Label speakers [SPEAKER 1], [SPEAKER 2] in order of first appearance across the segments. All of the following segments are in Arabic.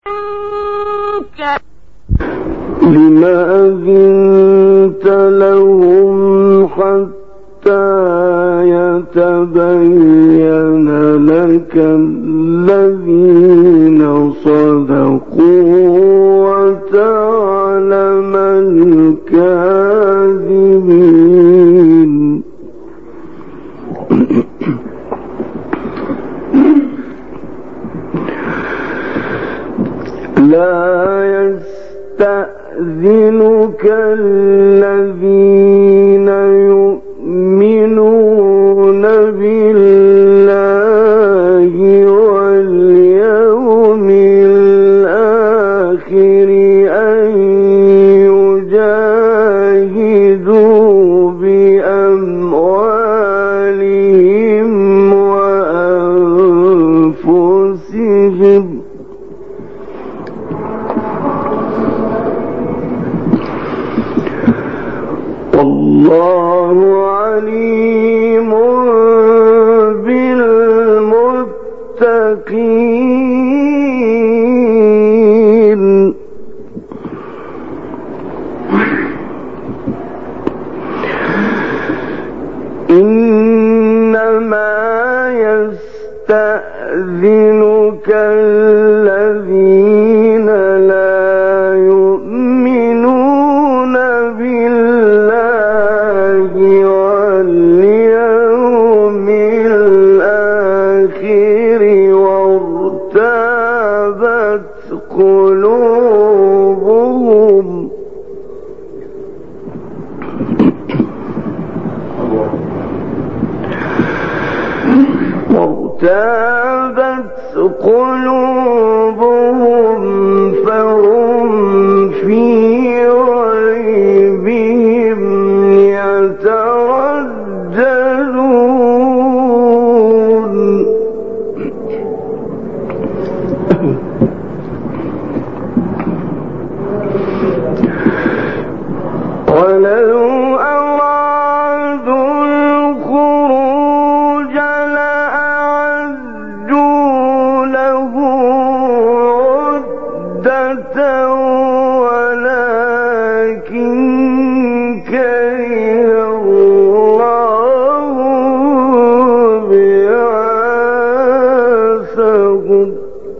[SPEAKER 1] لما أذنت لهم حتى يتبين لك الذين صدقوا وتعلم الكاذبين. لا يستأذنك الذين يؤمنون بالله واليوم الآخر أن يجاهدوا بأموالهم وأنفسهم والله عليم بالمتقين. إنما يستأذنك الذين لا يؤمنون بالله واليوم الآخر وارتابت قلوبهم فهم في ريبهم يترددون. ولو أرادوا الخروج لأعدوا له عدة ولكن كره الله بعاثهم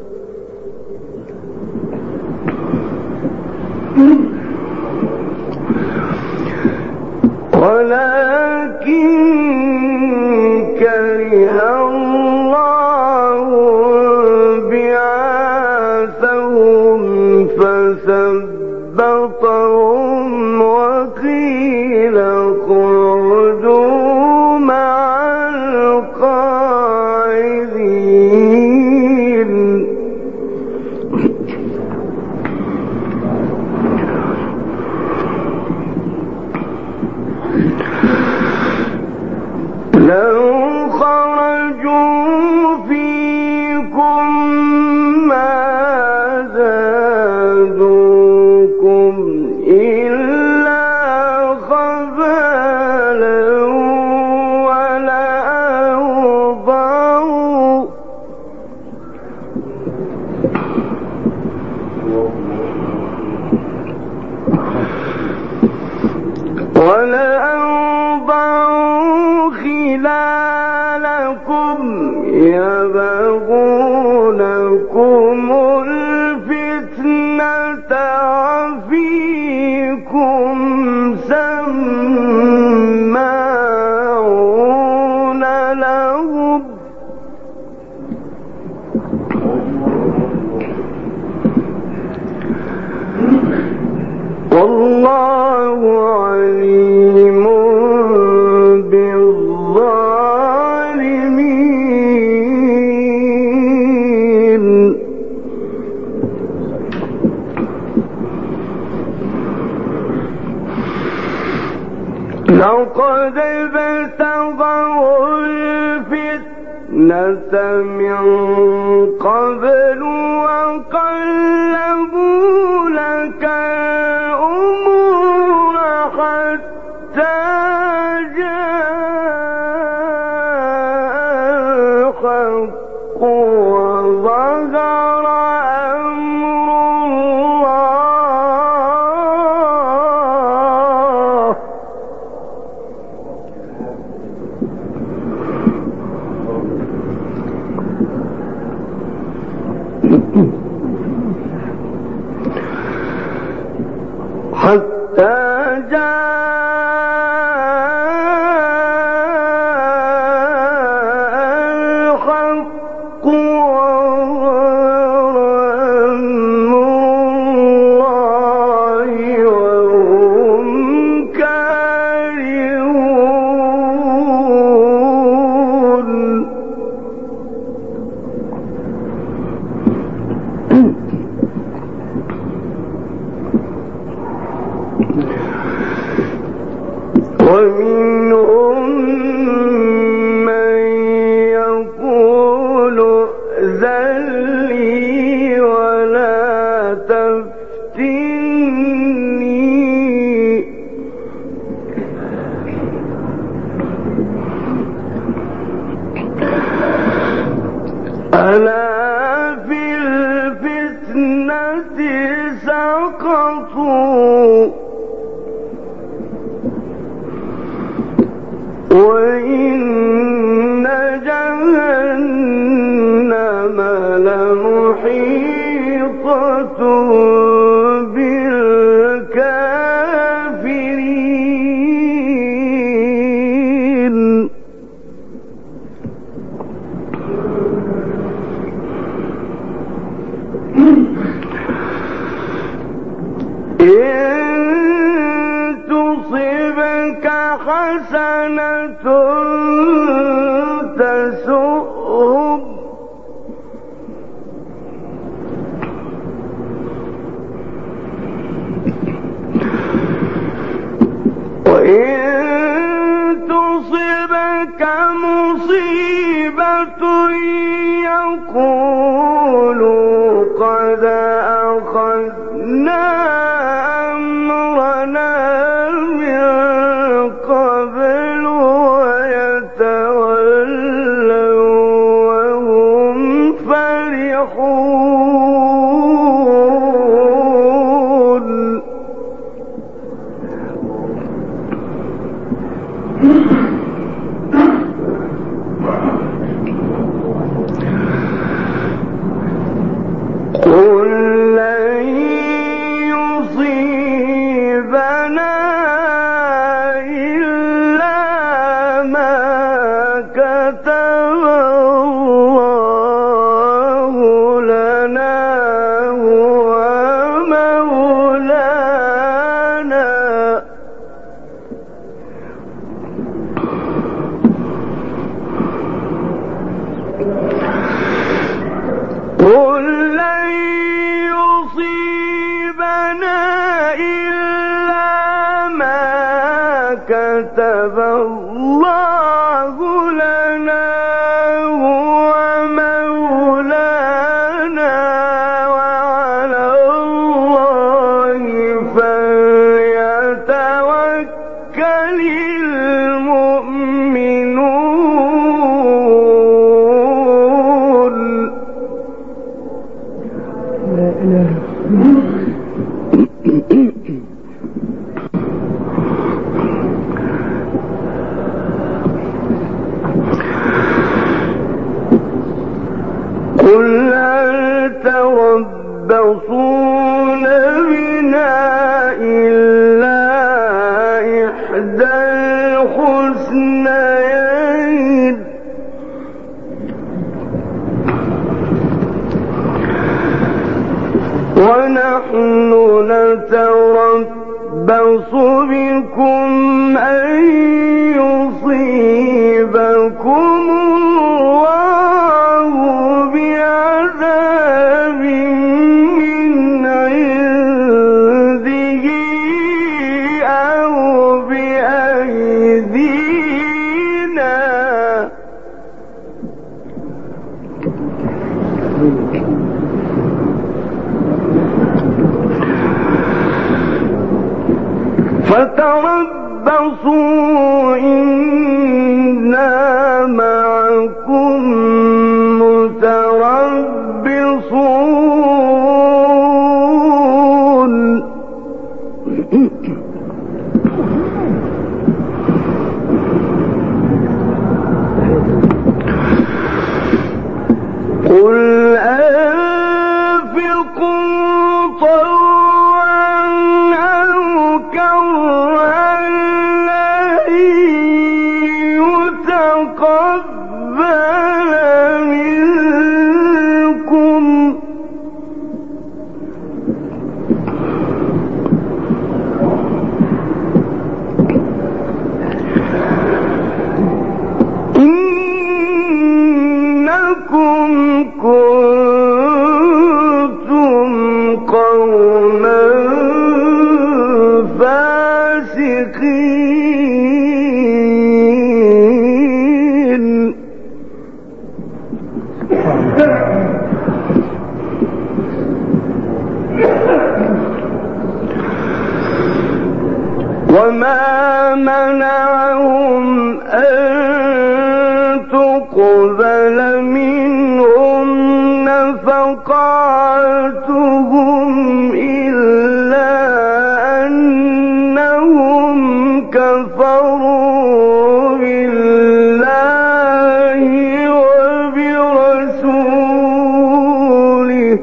[SPEAKER 1] فثبطهم وقيل اقعدوا مع القاعدين. لو خرجوا فيكم ما زادوكم إلا خبالا ولأوضعوا خلالكم يبغونكم الفتنة وفيكم سماعون لهم والله عليم بالظالمين. لقد ابتغوا الفتنة من قبل وقلبوا لك الأمور حتى جاء الحق وظهر أمر ومنهم من يقول ائذن لي ولا تفتني ألا في الفتنة سقطوا وإن جهنم لمحيطة بالكافرين إن تصبك حسنة تسؤهم وإن تصبك مصيبة يقولوا قد أخذنا أمرنا من قبل ويتولوا وهم فرحون قل لن يصيبنا إلا ما كتب الله لنا هو مولانا قل لن يصيبنا إلا ما كتب الله لنا هو مولانا وعلى الله فليتوكل المؤمنون لا إله قل هل تربصون بنا إلا إحدى الحسنيين ونحن نتربص بكم أن يصيبكم الله بعذاب من عنده أو بأيدينا فتربصوا إنا معكم متربصون قل أنفقوا طوعا أو كرها قوما فاسقين. وما منعهم أن تقبل منهم نفقاتهم إلا أنهم كفروا بالله وبرسوله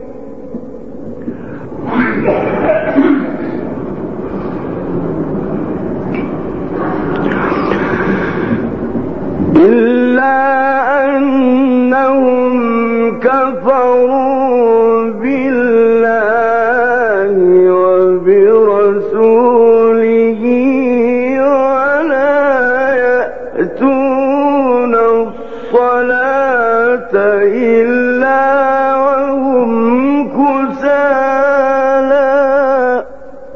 [SPEAKER 1] ولا يأتون الصلاة إلا وهم كسالى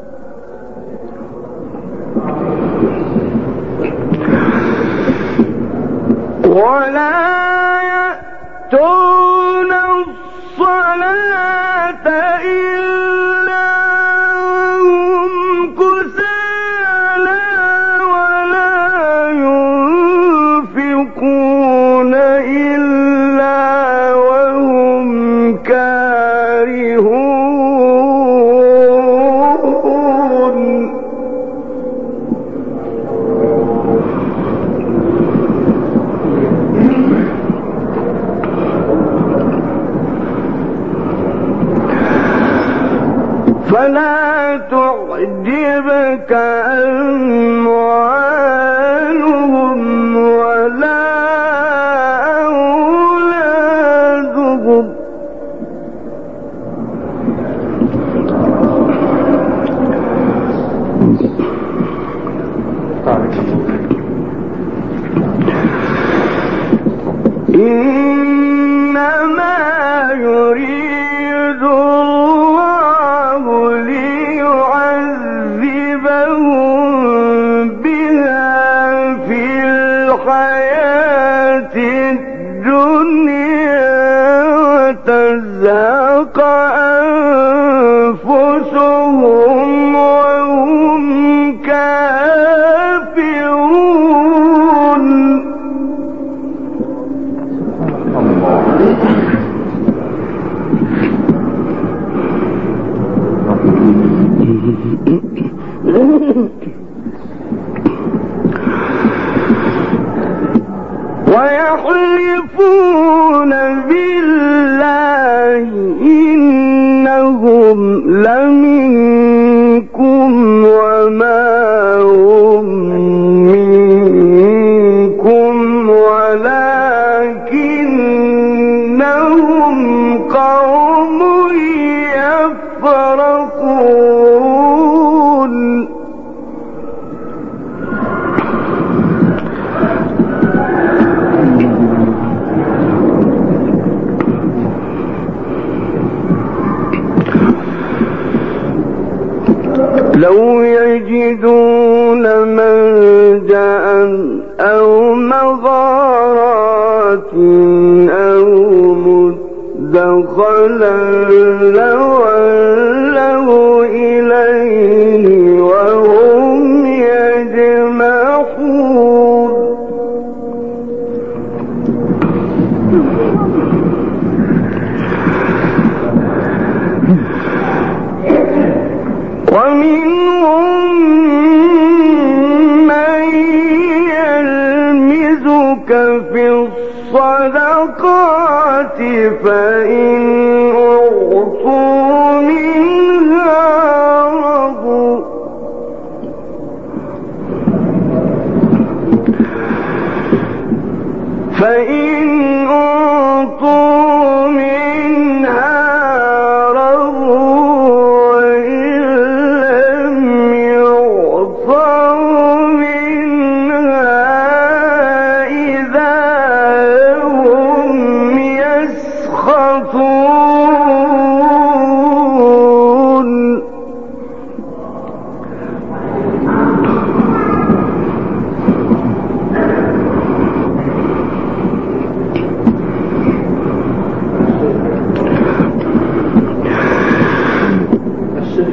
[SPEAKER 1] ولا يأتون الصلاة إلا وهم كسالى ولا ينفقون إلا وهم كارهون. فلا تعجبك أموالهم ولا أولادهم إنما يريد الله ليعذبهم بها في الحياة الدنيا وتزهق أنفسهم وهم كافرون. ويحلفون بالله إنهم لمنكم وما هم منكم ولكنهم قوم يفرقون. لو يجدون ملجأ أو مغارات أو مدخلا لولوا إليه وهم يجمحون. ومنهم من يلمزك في الصدقات فإن أعطوا منها رضوا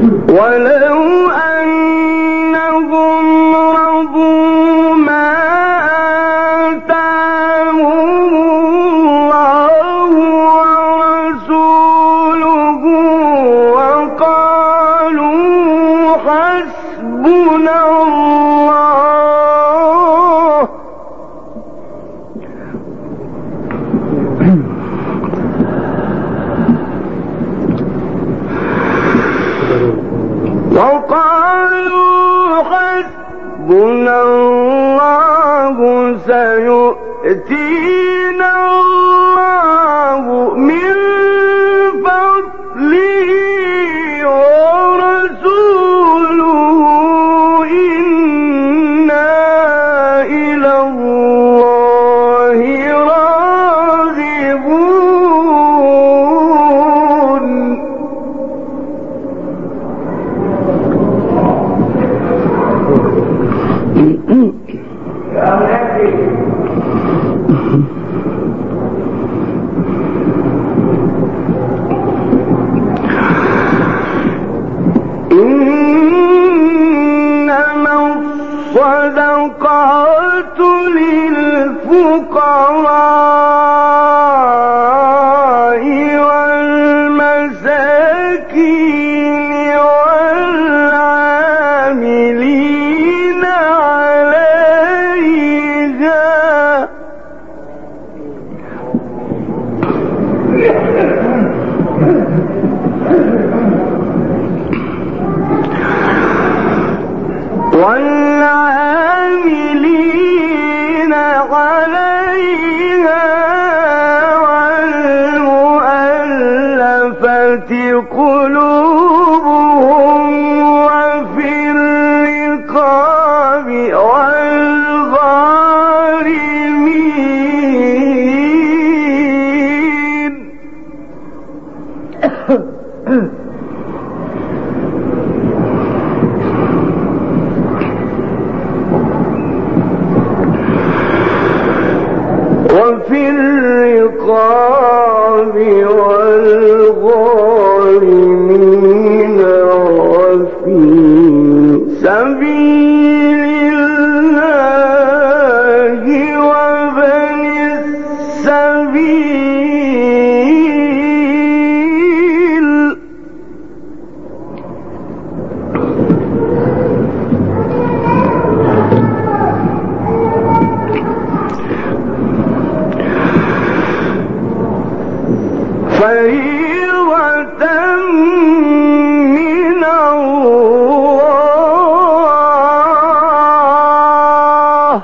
[SPEAKER 1] ولو أنهم رضوا ما آتاهم الله ورسوله وقالوا حسبنا الله سيؤتينا الله من فضله ورسوله إنا إلى الله راغبون إنما الصدقات للفقراء والمساكين والعاملين عليها والمؤلفة قلوبهم وفي الرقاب والغارمين وفي الرقاب والغارمين وفي سبيل الله وابن السبيل فريضة من الله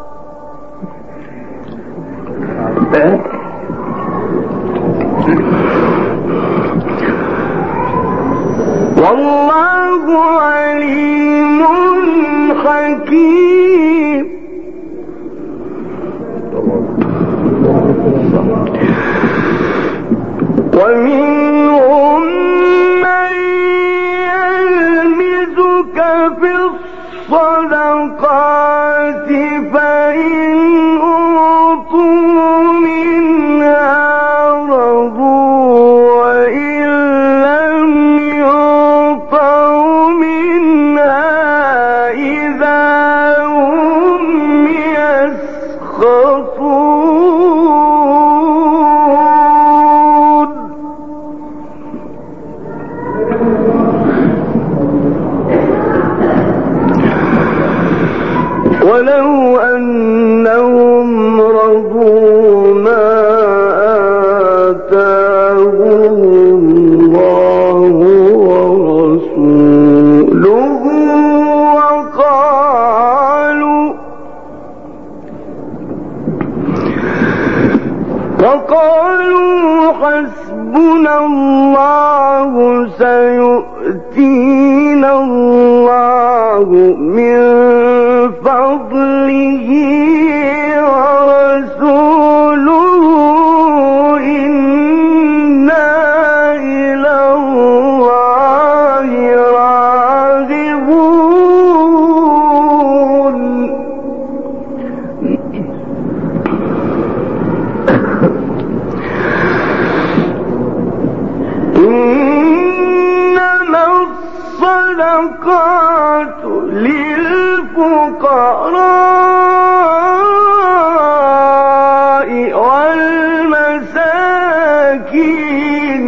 [SPEAKER 1] والله عليم حكيم ومنهم من يلمزك في الصدقات فإن أعطوا منها رضوا وإن لم يعطوا منها إذا هم يسخطون ولو أنهم رضوا ما آتاهم الله ورسوله وقالوا حسبنا الله سيؤتينا الله من فضله ورسوله إنا إلى الله راغبون إنما والصدقات للفقراء والمساكين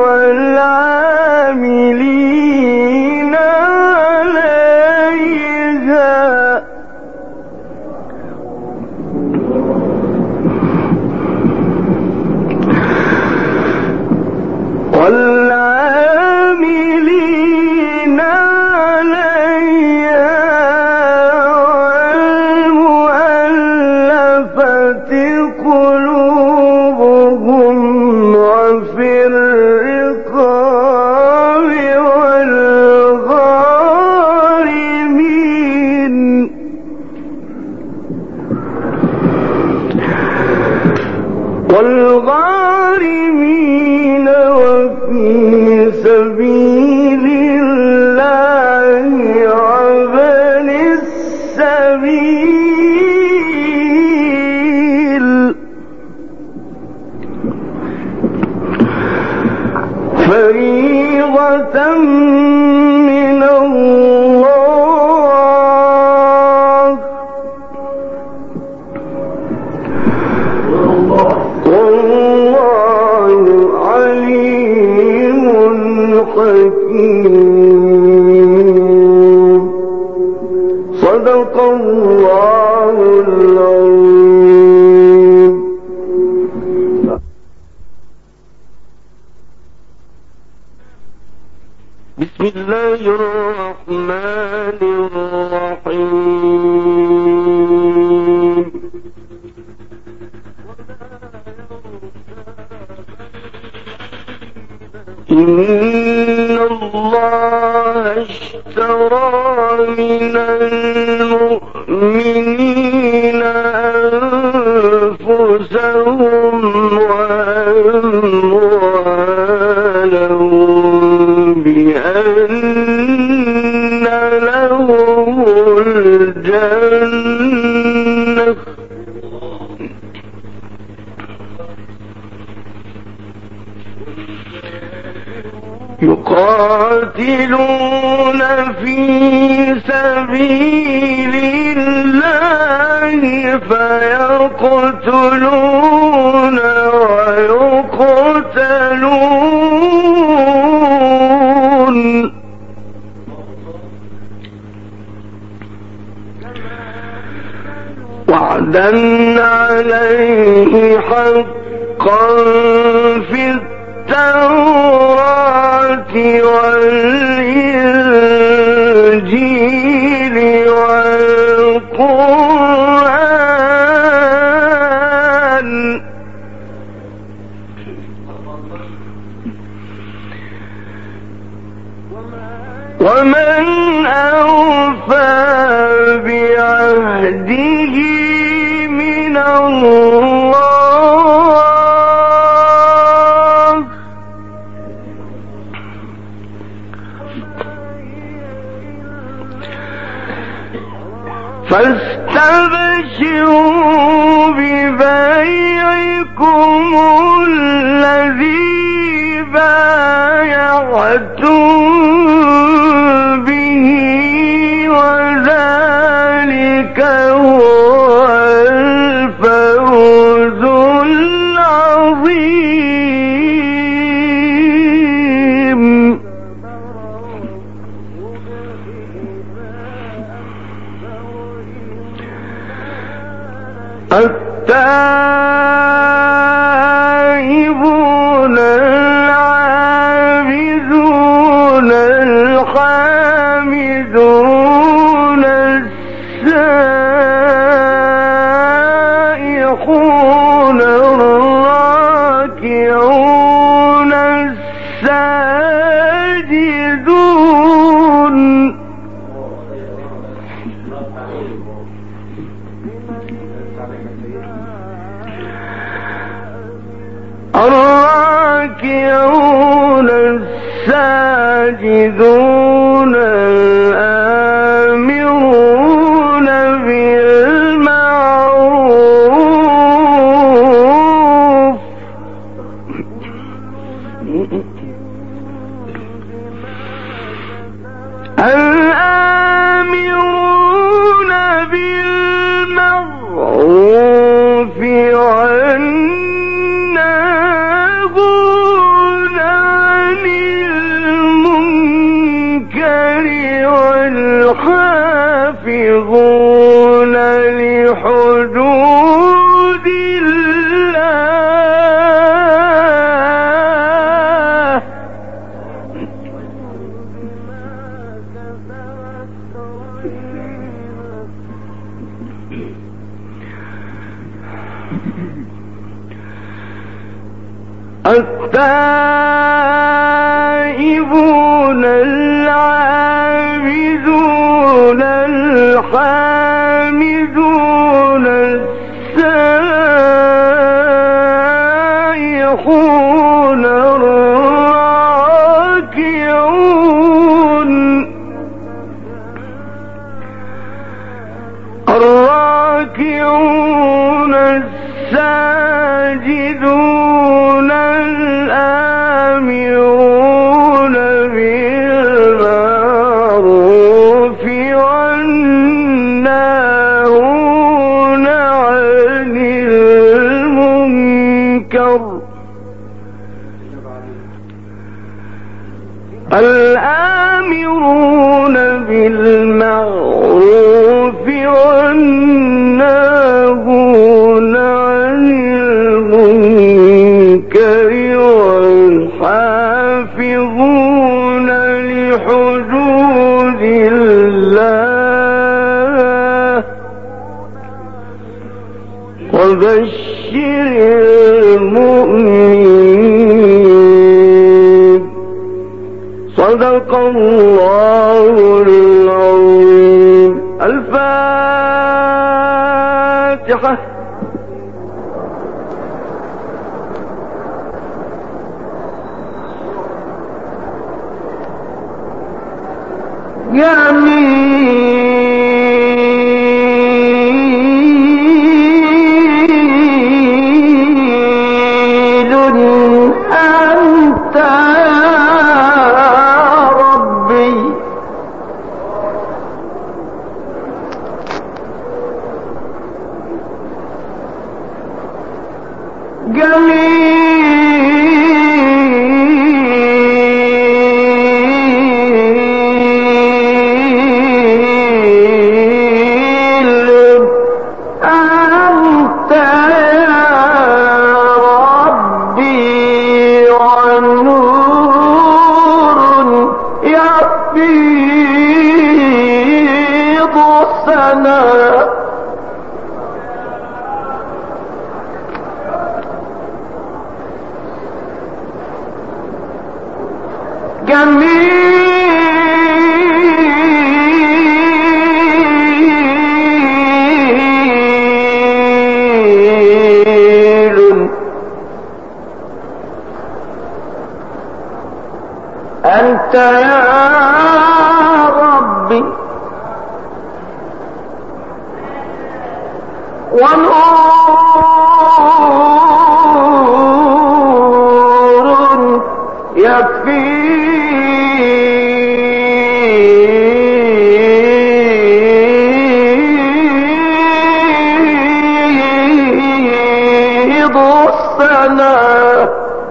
[SPEAKER 1] والعاملين عليها والمؤلفة قلوبهم وفي الرقاب والغارمين وفي سبيل الله وابن السبيل فريضة من الله والله عليم حكيم. صدق الله العظيم. بسم الله الرحمن الرحيم. إن الله اشترى من المؤمنين أنفسهم وأموالهم بأن لهم الجنة يقاتلون في سبيل الله فيقتلون ويقتلون وعدا عليه حقا في التوراة والإنجيل والقرآن ومن أوفى بعهده من الله فاستبشروا ببيعكم الذي بايعتم به وذلك هو الفوز العظيم. التائبون العابدون الحامدون السائحون الراكعون الساجدون الراكعون الساجدون الآمرون بالمعروف التائبون العابدون الحامدون السائحون الراكعون الساجدون الآمرون بالمعروف والناهون عن المنكر الآمرون بالمعروف والناهون عن المنكر والحافظون لحدود الله وبشر المؤمنين. صدق الله العظيم. الفاتحة. جميل أنت ربي جميل أنت يا ربي ونور يفيض السماء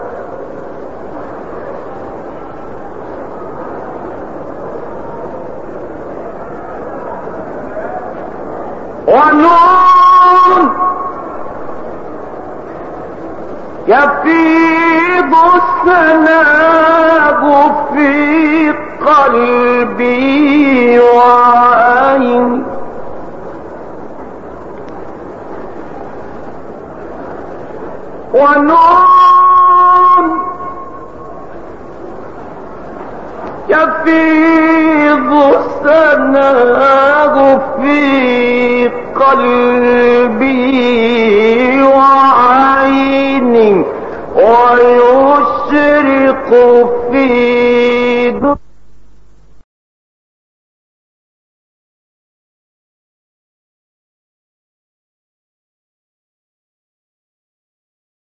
[SPEAKER 1] ونور يفيض السناب في قلبي وعيني ونور يفيض السناب في قلبي وعيني ويشرق في